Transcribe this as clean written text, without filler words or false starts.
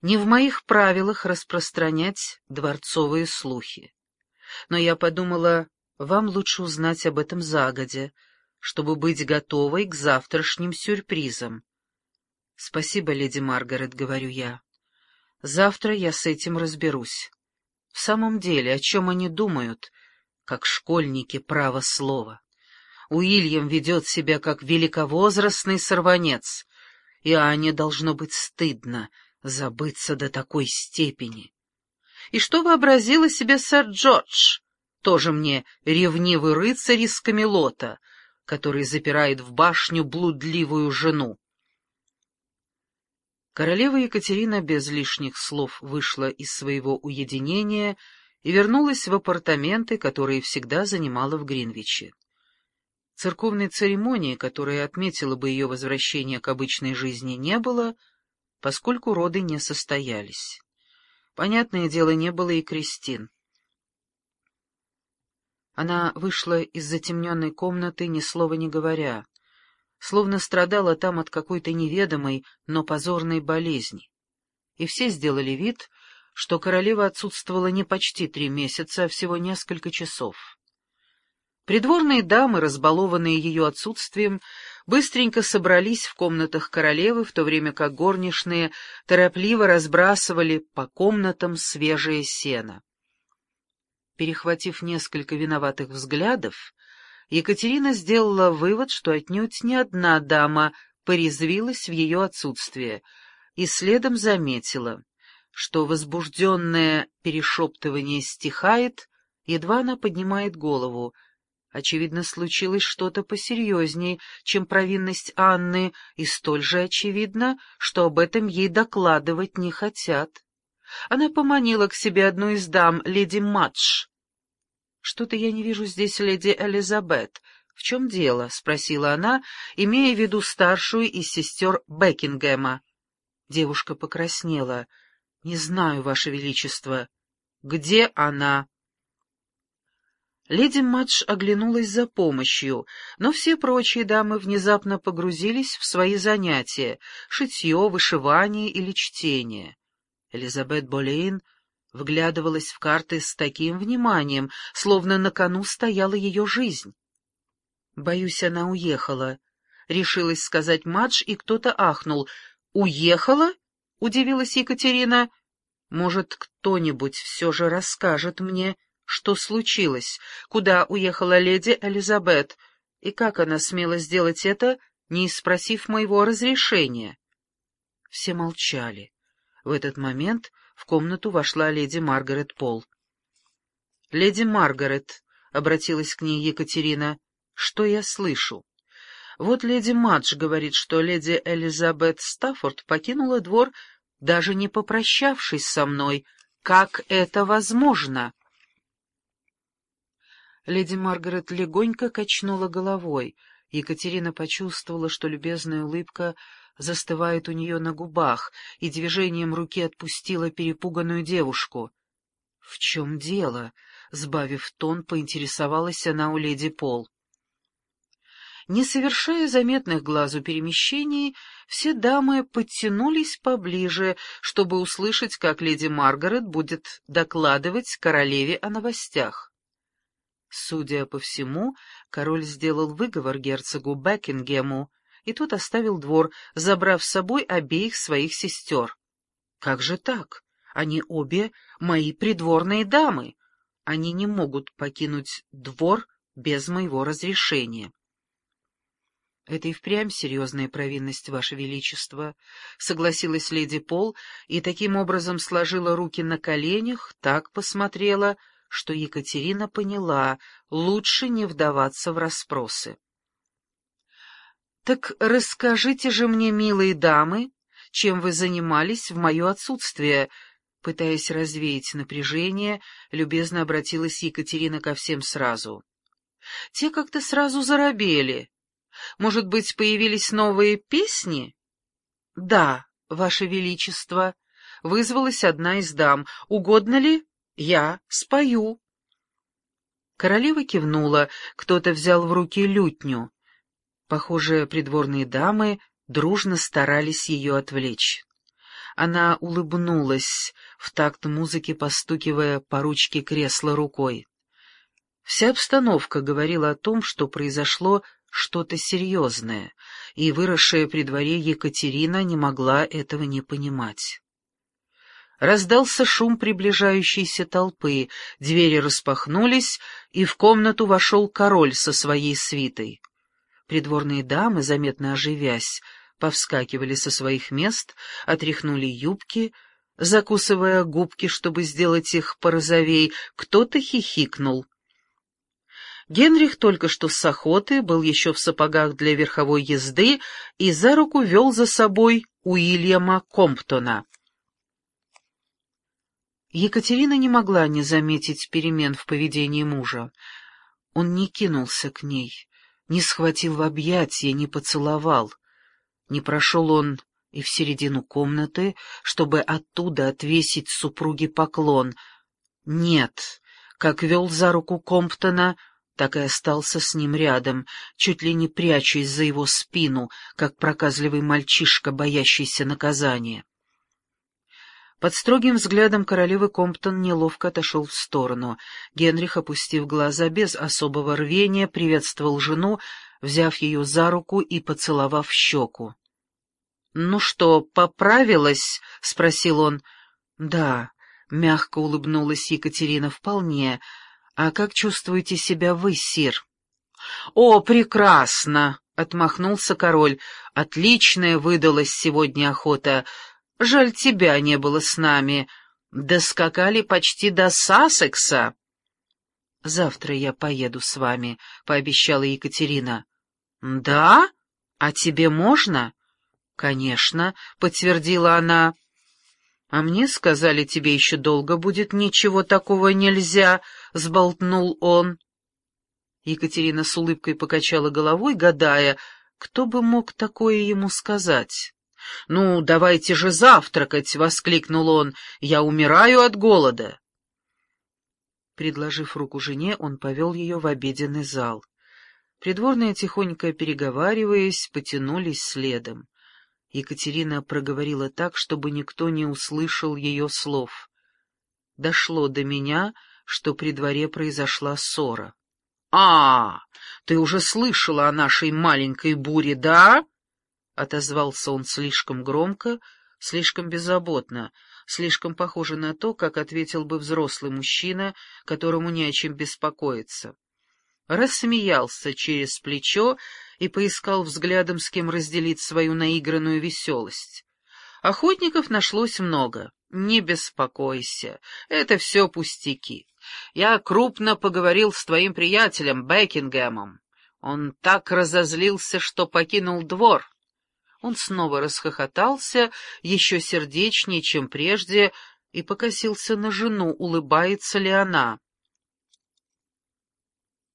Не в моих правилах распространять дворцовые слухи. Но я подумала, вам лучше узнать об этом загодя, чтобы быть готовой к завтрашним сюрпризам. «Спасибо, леди Маргарет», — говорю я. «Завтра я с этим разберусь. В самом деле, о чем они думают, как школьники, право слова? Уильям ведет себя как великовозрастный сорванец, и Ане должно быть стыдно забыться до такой степени. И что вообразил о себе сэр Джордж? Тоже мне ревнивый рыцарь из Камелота, который запирает в башню блудливую жену». Королева Екатерина без лишних слов вышла из своего уединения и вернулась в апартаменты, которые всегда занимала в Гринвиче. Церковной церемонии, которая отметила бы ее возвращение к обычной жизни, не было, поскольку роды не состоялись. Понятное дело, не было и крестин. Она вышла из затемненной комнаты, ни слова не говоря, словно страдала там от какой-то неведомой, но позорной болезни. И все сделали вид, что королева отсутствовала не почти 3 месяца, а всего несколько часов. Придворные дамы, разбалованные ее отсутствием, быстренько собрались в комнатах королевы, в то время как горничные торопливо разбрасывали по комнатам свежее сено. Перехватив несколько виноватых взглядов, Екатерина сделала вывод, что отнюдь не одна дама порезвилась в ее отсутствие, и следом заметила, что возбужденное перешептывание стихает, едва она поднимает голову. Очевидно, случилось что-то посерьезнее, чем провинность Анны, и столь же очевидно, что об этом ей докладывать не хотят. Она поманила к себе одну из дам, леди Мадж. «Что-то я не вижу здесь леди Элизабет. В чем дело?» — спросила она, имея в виду старшую из сестер Бекингема. Девушка покраснела. «Не знаю, Ваше Величество. Где она?» Леди Мадж оглянулась за помощью, но все прочие дамы внезапно погрузились в свои занятия — шитье, вышивание или чтение. Элизабет Болейн вглядывалась в карты с таким вниманием, словно на кону стояла ее жизнь. «Боюсь, она уехала», — решилась сказать Мадж, и кто-то ахнул. «Уехала?» — удивилась Екатерина. «Может, кто-нибудь все же расскажет мне, что случилось, куда уехала леди Элизабет, и как она смела сделать это, не спросив моего разрешения?» Все молчали. В этот момент в комнату вошла леди Маргарет Пол. «Леди Маргарет», — обратилась к ней Екатерина, — «что я слышу? Вот леди Мадж говорит, что леди Элизабет Стаффорд покинула двор, даже не попрощавшись со мной. Как это возможно?» Леди Маргарет легонько качнула головой. Екатерина почувствовала, что любезная улыбка застывает у нее на губах, и движением руки отпустила перепуганную девушку. «В чем дело?» — сбавив тон, поинтересовалась она у леди Пол. Не совершая заметных глазу перемещений, все дамы подтянулись поближе, чтобы услышать, как леди Маргарет будет докладывать королеве о новостях. Судя по всему, король сделал выговор герцогу Бекингему, и тот оставил двор, забрав с собой обеих своих сестер. Как же так? Они обе мои придворные дамы. Они не могут покинуть двор без моего разрешения. «Это и впрямь серьезная провинность, Ваше Величество», — согласилась леди Пол и таким образом сложила руки на коленях, так посмотрела, что Екатерина поняла, лучше не вдаваться в расспросы. «Так расскажите же мне, милые дамы, чем вы занимались в мое отсутствие?» Пытаясь развеять напряжение, любезно обратилась Екатерина ко всем сразу. Те как-то сразу заробели. «Может быть, появились новые песни?» «Да, Ваше Величество», — вызвалась одна из дам. «Угодно ли? Я спою». Королева кивнула, кто-то взял в руки лютню. Похоже, придворные дамы дружно старались ее отвлечь. Она улыбнулась, в такт музыки постукивая по ручке кресла рукой. Вся обстановка говорила о том, что произошло что-то серьезное, и выросшая при дворе Екатерина не могла этого не понимать. Раздался шум приближающейся толпы, двери распахнулись, и в комнату вошел король со своей свитой. Придворные дамы, заметно оживясь, повскакивали со своих мест, отряхнули юбки, закусывая губки, чтобы сделать их порозовей, кто-то хихикнул. Генрих только что с охоты, был еще в сапогах для верховой езды и за руку вел за собой Уильяма Комптона. Екатерина не могла не заметить перемен в поведении мужа. Он не кинулся к ней, не схватил в объятия, не поцеловал. Не прошел он и в середину комнаты, чтобы оттуда отвесить супруге поклон. Нет, как вел за руку Комптона, так и остался с ним рядом, чуть ли не прячась за его спину, как проказливый мальчишка, боящийся наказания. Под строгим взглядом королевы Комптон неловко отошел в сторону. Генрих, опустив глаза, без особого рвения приветствовал жену, взяв ее за руку и поцеловав в щеку. — Ну что, поправилась? — спросил он. — Да, — мягко улыбнулась Екатерина, — вполне. А как чувствуете себя вы, сир? — О, прекрасно! — отмахнулся король. — Отличная выдалась сегодня охота. Жаль, тебя не было с нами. Доскакали почти до Сассекса. — Завтра я поеду с вами, — пообещала Екатерина. — Да? А тебе можно? — Конечно, — подтвердила она. — А мне сказали, тебе еще долго будет, ничего такого нельзя, — сболтнул он. Екатерина с улыбкой покачала головой, гадая, кто бы мог такое ему сказать. — Ну, давайте же завтракать, — воскликнул он, — я умираю от голода. Предложив руку жене, он повел ее в обеденный зал. Придворные, тихонько переговариваясь, потянулись следом. Екатерина проговорила так, чтобы никто не услышал ее слов. Дошло до меня, что при дворе произошла ссора. — А, ты уже слышала о нашей маленькой буре, да? — отозвался он слишком громко, слишком беззаботно, слишком похоже на то, как ответил бы взрослый мужчина, которому не о чем беспокоиться. Рассмеялся через плечо и поискал взглядом, с кем разделить свою наигранную веселость. Охотников нашлось много. Не беспокойся, это все пустяки. Я крупно поговорил с твоим приятелем Бекингемом. Он так разозлился, что покинул двор. Он снова расхохотался, еще сердечнее, чем прежде, и покосился на жену, улыбается ли она.